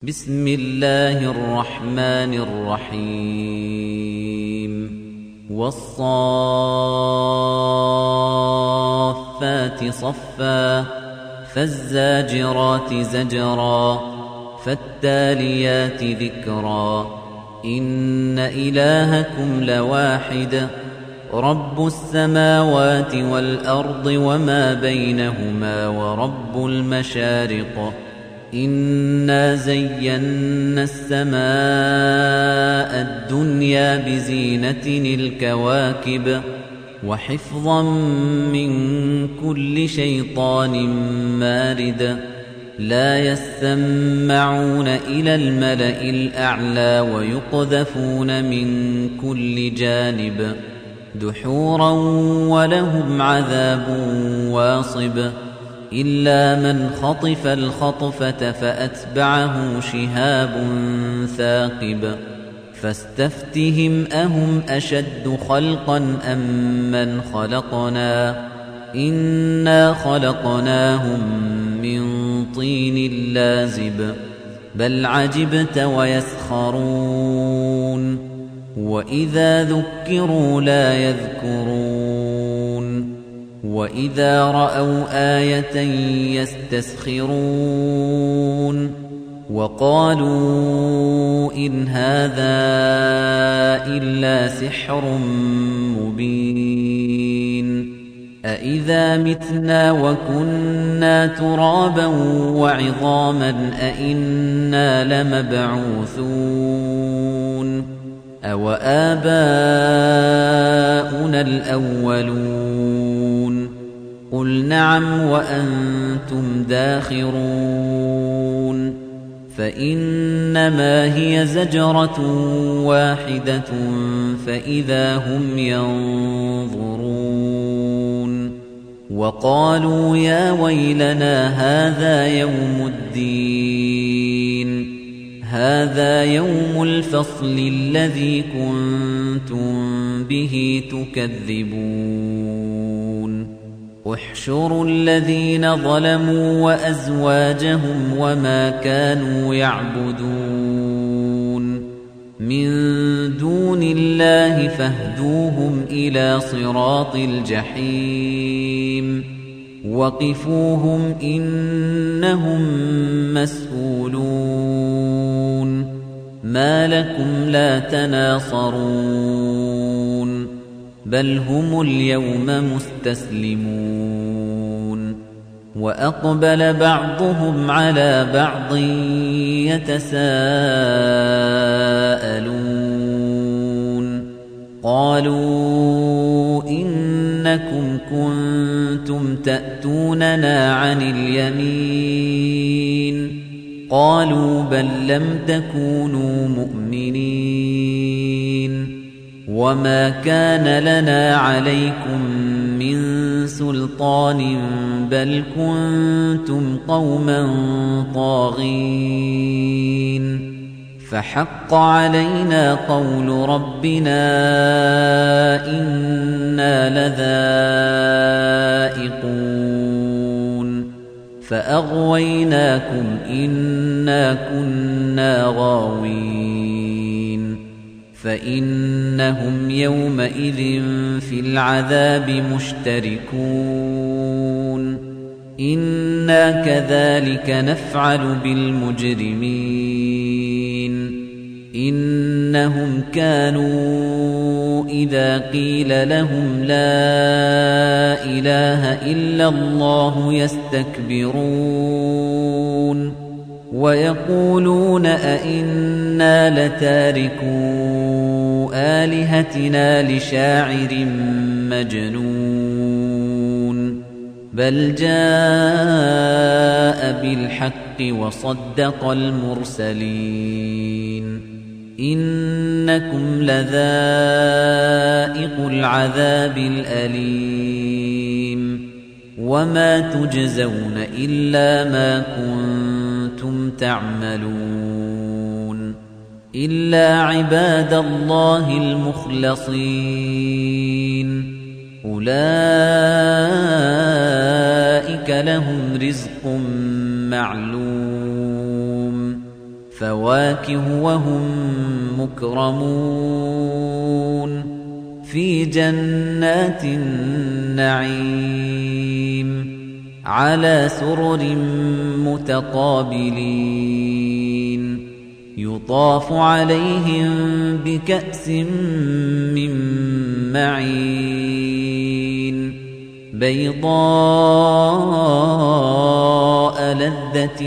بسم الله الرحمن الرحيم والصافات صفا فالزاجرات زجرا فالتاليات ذكرا إن إلهكم لواحد رب السماوات والأرض وما بينهما ورب المشارق إنا زينا السماء الدنيا بزينة الكواكب وحفظا من كل شيطان مارد لا يسمعون إلى الملأ الأعلى ويقذفون من كل جانب دحورا ولهم عذاب واصب إلا من خطف الخطفة فأتبعه شهاب ثاقب فاستفتهم أهم أشد خلقا أم من خلقنا إنا خلقناهم من طين لازب بل عجبت ويسخرون وإذا ذكروا لا يذكرون وَإِذَا رَأَوْا آيَةً يَسْتَسْخِرُونَ وَقَالُوا إِنْ هَذَا إِلَّا سِحْرٌ مُبِينٌ أَإِذَا مِتْنَا وَكُنَّا تُرَابًا وَعِظَامًا أَإِنَّا لَمَبْعُوثُونَ أَوَآبَاؤُنَا الْأَوَّلُونَ قُلْ نَعَمْ وَأَنْتُمْ دَاخِرُونَ فَإِنَّمَا هِيَ زَجْرَةٌ وَاحِدَةٌ فَإِذَا هُمْ يَنظُرُونَ وَقَالُوا يَا وَيْلَنَا هَذَا يَوْمُ الدِّينِ هَذَا يَوْمُ الْفَصْلِ الَّذِي كُنتُم بِهِ تُكَذِّبُونَ احشروا الذين ظلموا وأزواجهم وما كانوا يعبدون من دون الله فاهدوهم إلى صراط الجحيم وقفوهم إنهم مسؤولون ما لكم لا تناصرون بل هم اليوم مستسلمون وأقبل بعضهم على بعض يتساءلون قالوا إنكم كنتم تأتوننا عن اليمين قالوا بل لم تكونوا مؤمنين وما كان لنا عليكم من سلطان بل كنتم قوما طاغين فحق علينا قول ربنا إنا لذائقون فأغويناكم إنا كنا غاوين فإنهم يومئذ في العذاب مشتركون إنا كذلك نفعل بالمجرمين إنهم كانوا إذا قيل لهم لا إله إلا الله يستكبرون ويقولون أئنا لتاركو آلهتنا لشاعر مجنون بل جاء بالحق وصدق المرسلين إنكم لذائق العذاب الأليم وما تجزون إلا ما كنتم تعملون إلا عباد الله المخلصين أولئك لهم رزق معلوم فواكه وهم مكرمون في جنات النعيم على سرر متقابلين يطاف عليهم بكأس من معين بيضاء لذة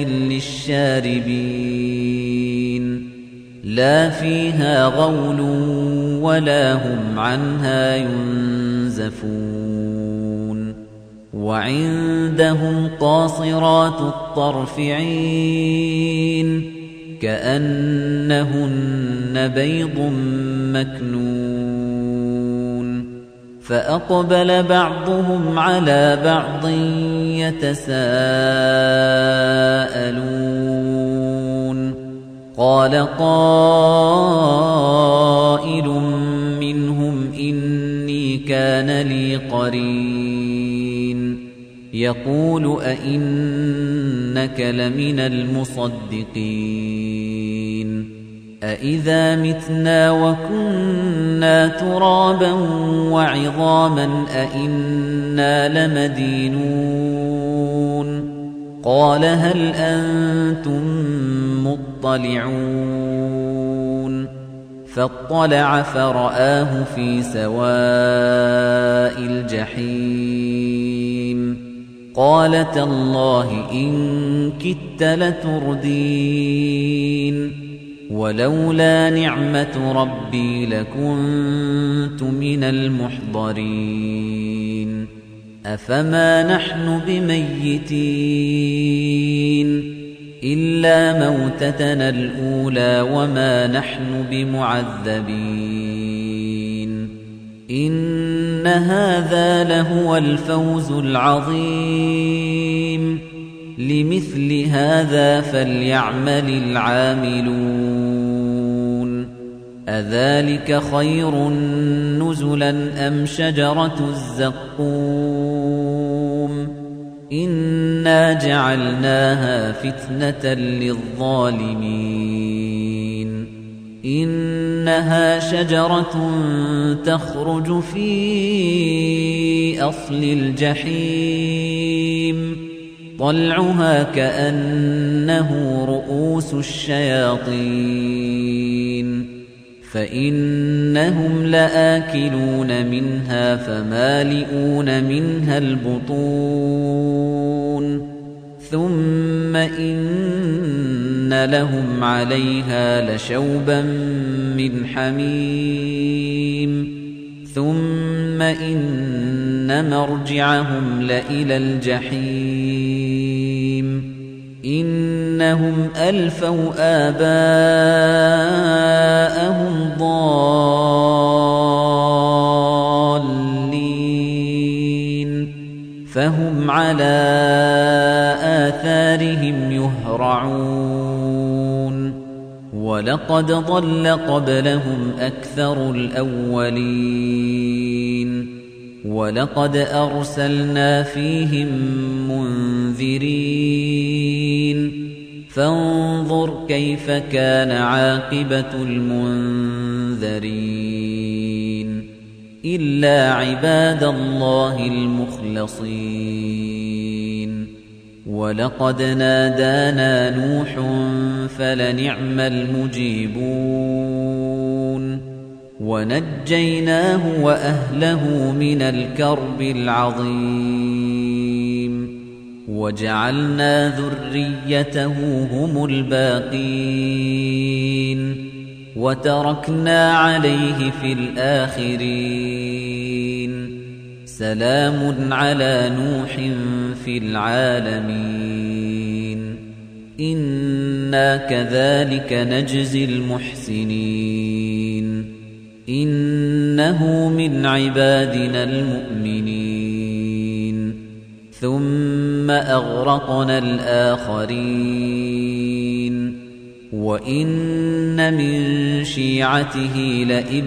للشاربين لا فيها غول ولا هم عنها ينزفون وعندهم قاصرات الطرف عين كأنهن بيض مكنون فأقبل بعضهم على بعض يتساءلون قال قائل منهم إني كان لي قرين يقول أئنك لمن المصدقين أإذا متنا وكنا ترابا وعظاما أئنا لمدينون قال هل أنتم مطلعون فاطلع فرآه في سواء الجحيم قال تالله إن كدت لتردين ولولا نعمة ربي لكنت من المحضرين أفما نحن بميتين إلا موتتنا الأولى وما نحن بمعذبين إن هذا لهو الفوز العظيم لمثل هذا فليعمل العاملون أذلك خير نزلا أم شجرة الزقوم إنا جعلناها فتنة للظالمين إنها شجرة تخرج في أصل الجحيم طلعها كأنه رؤوس الشياطين فإنهم لآكلون منها فمالئون منها البطون ثم إن لهم عليها لشوبا من حميم ثم إن مرجعهم لإلى الجحيم إنهم ألفوا آباءهم ضالين فهم على آثارهم يهرعون ولقد ضل قبلهم أكثر الأولين ولقد أرسلنا فيهم منذرين فانظر كيف كان عاقبة المنذرين إلا عباد الله المخلصين ولقد نادانا نوح فلنعم المجيبون ونجيناه وأهله من الكرب العظيم وجعلنا ذريته هم الباقين وتركنا عليه في الآخرين سلام على نوح في العالمين إنا كذلك نجزي المحسنين إنه من عبادنا المؤمنين ثم أغرقنا الآخرين وإن من شيعته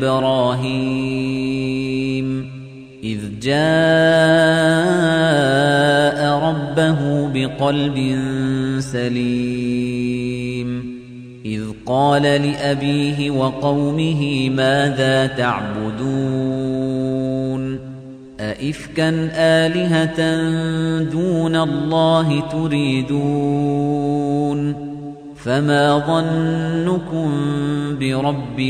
لإبراهيم إذ جاء ربه بقلب سليم إذ قال لأبيه وقومه ماذا تعبدون أئفكا آلهة دون الله تريدون فما ظنكم برب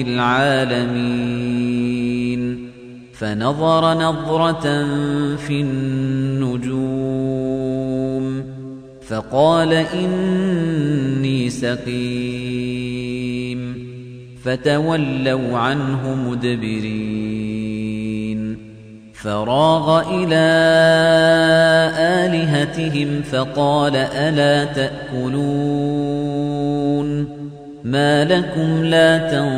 العالمين فنظر نظرة في النجوم فقال إني سقيم فتولوا عنه مدبرين فراغ إلى آلهتهم فقال ألا تأكلون ما لكم لا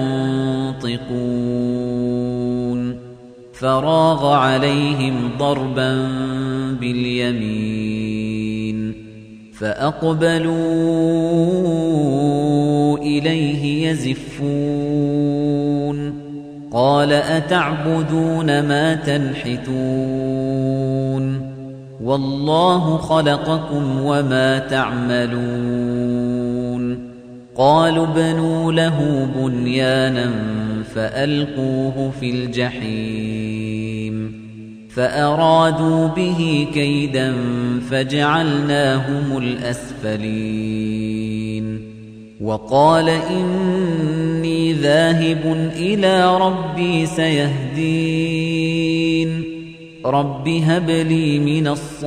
تنطقون فراغ عليهم ضربا باليمين فأقبلوا إليه يزفون قال أتعبدون ما تنحتون والله خلقكم وما تعملون قالوا ابنوا له بنيانا فألقوه في الجحيم فأرادوا به كيدا فجعلناهم الأسفلين وقال إني ذاهب إلى ربي سيهدين رب هب لي من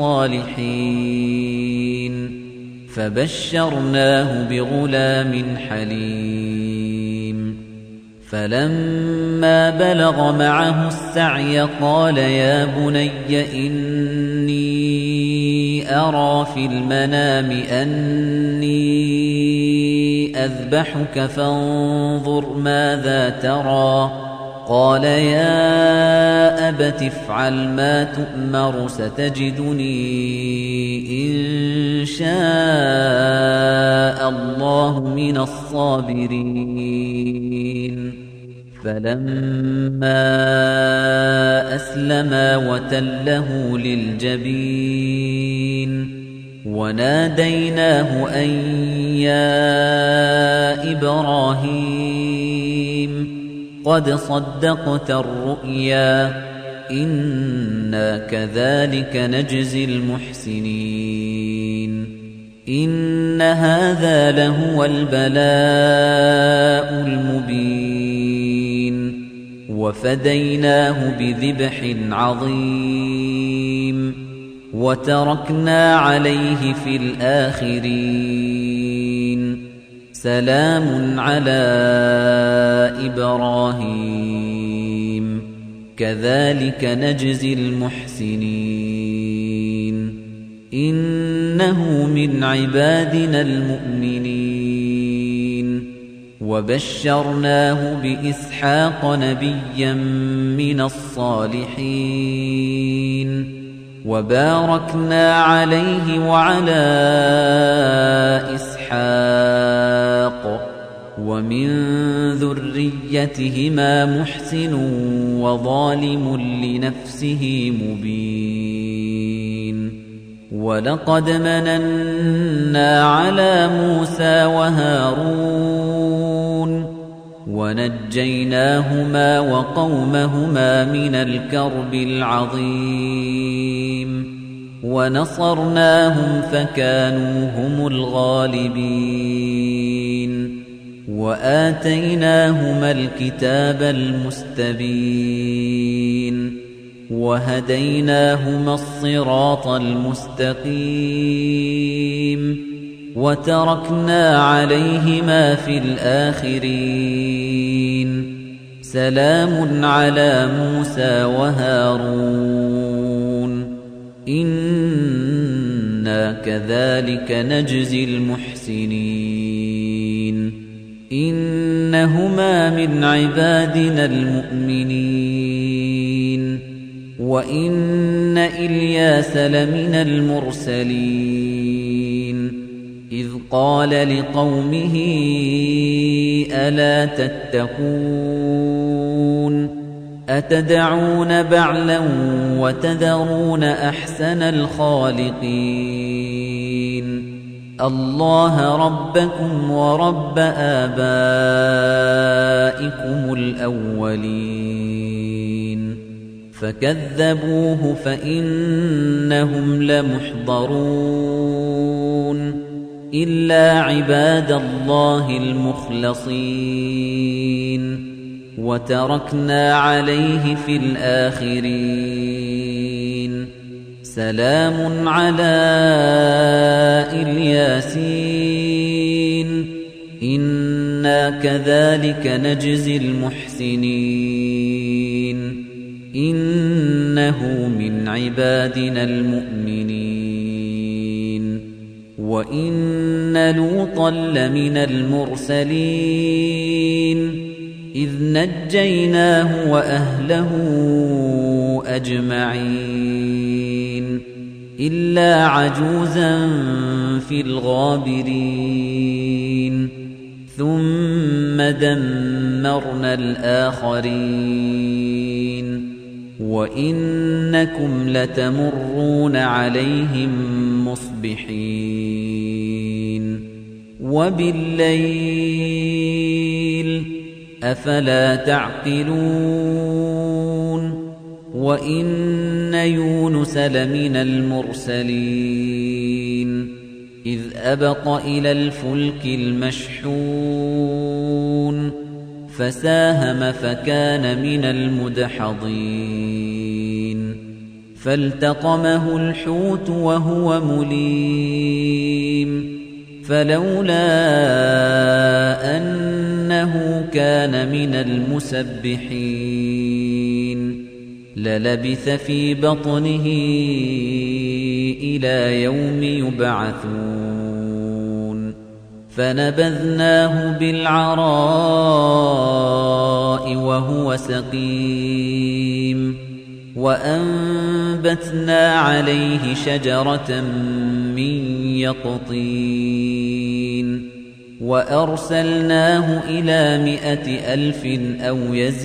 الصالحين فبشرناه بغلام حليم فلما بلغ معه السعي قال يا بني إني أرى في المنام أني أذبحك فانظر ماذا ترى قال يا أبت افعل ما تؤمر ستجدني إن شاء الله من الصابرين فلما أسلما وتله للجبين وناديناه أن يا إبراهيم قد صدقت الرؤيا إنا كذلك نجزي المحسنين إن هذا لهو البلاء المبين وفديناه بذبح عظيم وتركنا عليه في الآخرين سلام على إبراهيم كذلك نجزي المحسنين إنه من عبادنا المؤمنين وبشرناه بإسحاق نبيا من الصالحين وباركنا عليه وعلى إسحاق ومن ذريتهما محسن وظالم لنفسه مبين ولقد مننا على موسى وهارون ونجيناهما وقومهما من الكرب العظيم ونصرناهم فكانوا هم الغالبين وآتيناهما الكتاب المستبين وهديناهما الصراط المستقيم وتركنا عليهما في الآخرين سلام على موسى وهارون إنا كذلك نجزي المحسنين إنهما من عبادنا المؤمنين وإن إلياس لمن المرسلين إذ قال لقومه ألا تتقون أتدعون بعلا وتذرون أحسن الخالقين الله ربكم ورب آبائكم الأولين فكذبوه فإنهم لمحضرون إلا عباد الله المخلصين وتركنا عليه في الآخرين سلام على الياسين إنا كذلك نجزي المحسنين إنه من عبادنا المؤمنين وإن لوطا لمن المرسلين إذ نجيناه وأهله أجمعين إلا عجوزا في الغابرين ثم دمرنا الآخرين وإنكم لتمرون عليهم مصبحين وبالليل أفلا تعقلون وإن يونس لمن المرسلين إذ أبق إلى الفلك المشحون فساهم فكان من المدحضين فالتقمه الحوت وهو مليم فلولا أنه كان من المسبحين للبث في بطنه إلى يوم يبعثون فنبذناه بالعراء وهو سقيم وأنبتنا عليه شجرة من يقطين وأرسلناه إلى 100,000 أو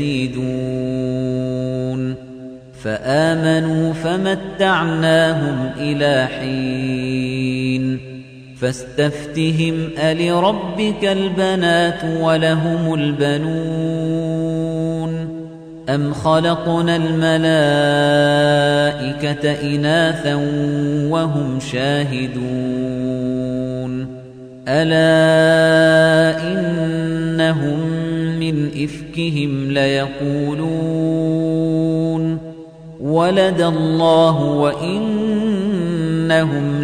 يزيدون فآمنوا فمتعناهم إلى حين فاستفتهم ألربك البنات ولهم البنون أم خلقنا الملائكة إناثا وهم شاهدون ألا إنهم من إفكهم ليقولون ولد الله وإنهم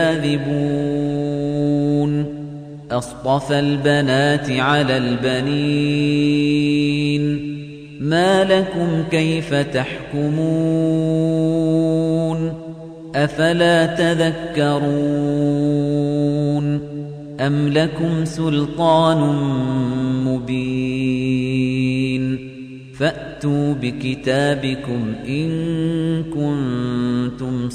لكاذبون أصطفى البنات على البنين ما لكم كيف تحكمون أفلا تذكرون أم لكم سلطان مبين فأتوا بكتابكم إن كنتم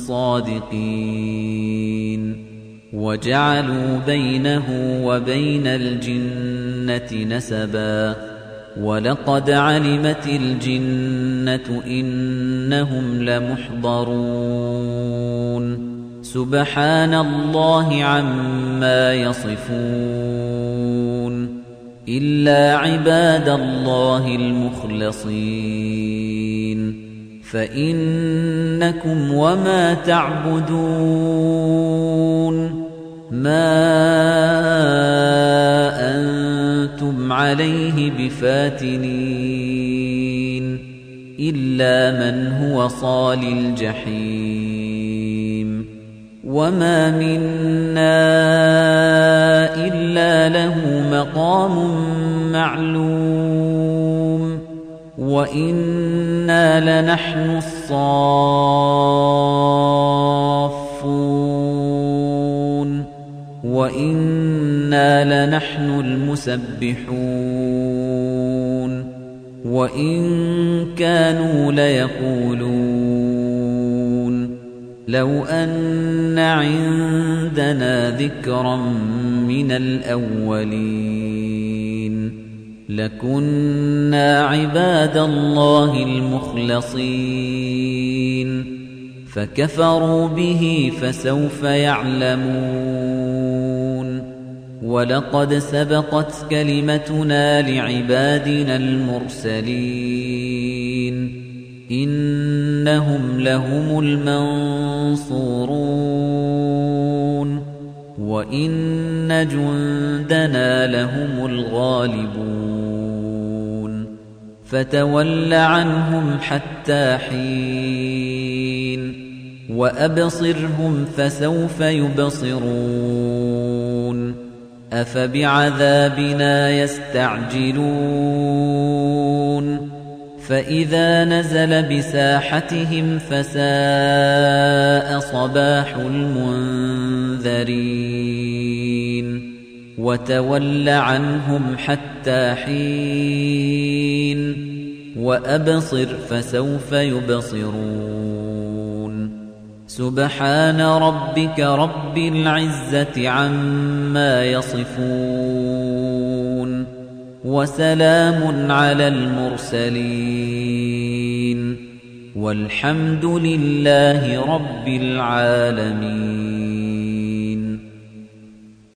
صادقين وجعلوا بينه وبين الجنة نسبا ولقد علمت الجنة إنهم لمحضرون سبحان الله عما يصفون إلا عباد الله المخلصين فإنكم وما تعبدون ما أنتم عليه بفاتنين إلا من هو صال الجحيم وما منا إلا له مقام معلوم وإنا لنحن الصافون وإنا لنحن المسبحون وإن كانوا ليقولون لو أن عندنا ذكرا من الأولين لكنا عباد الله المخلصين فكفروا به فسوف يعلمون وَلَقَدْ سَبَقَتْ كَلِمَتُنَا لِعِبَادِنَا الْمُرْسَلِينَ إِنَّهُمْ لَهُمُ الْمَنصُورُونَ وَإِنَّ جُندَنَا لَهُمُ الْغَالِبُونَ فَتَوَلَّ عَنْهُمْ حَتَّىٰ حِينٍ وَأَبْصِرْهُمْ فَسَوْفَ يُبْصِرُونَ أَفَبِعَذَابِنَا يَسْتَعْجِلُونَ فَإِذَا نَزَلَ بِسَاحَتِهِمْ فَسَاءَ صَبَاحُ الْمُنذَرِينَ وَتَوَلَّ عَنْهُمْ حَتَّىٰ حِينٍ وَأَبْصِرْ فَسَوْفَ يُبْصِرُونَ سُبْحَانَ رَبِّكَ رَبِّ الْعِزَّةِ عَمَّا يَصِفُونَ وَسَلَامٌ عَلَى الْمُرْسَلِينَ وَالْحَمْدُ لِلَّهِ رَبِّ الْعَالَمِينَ.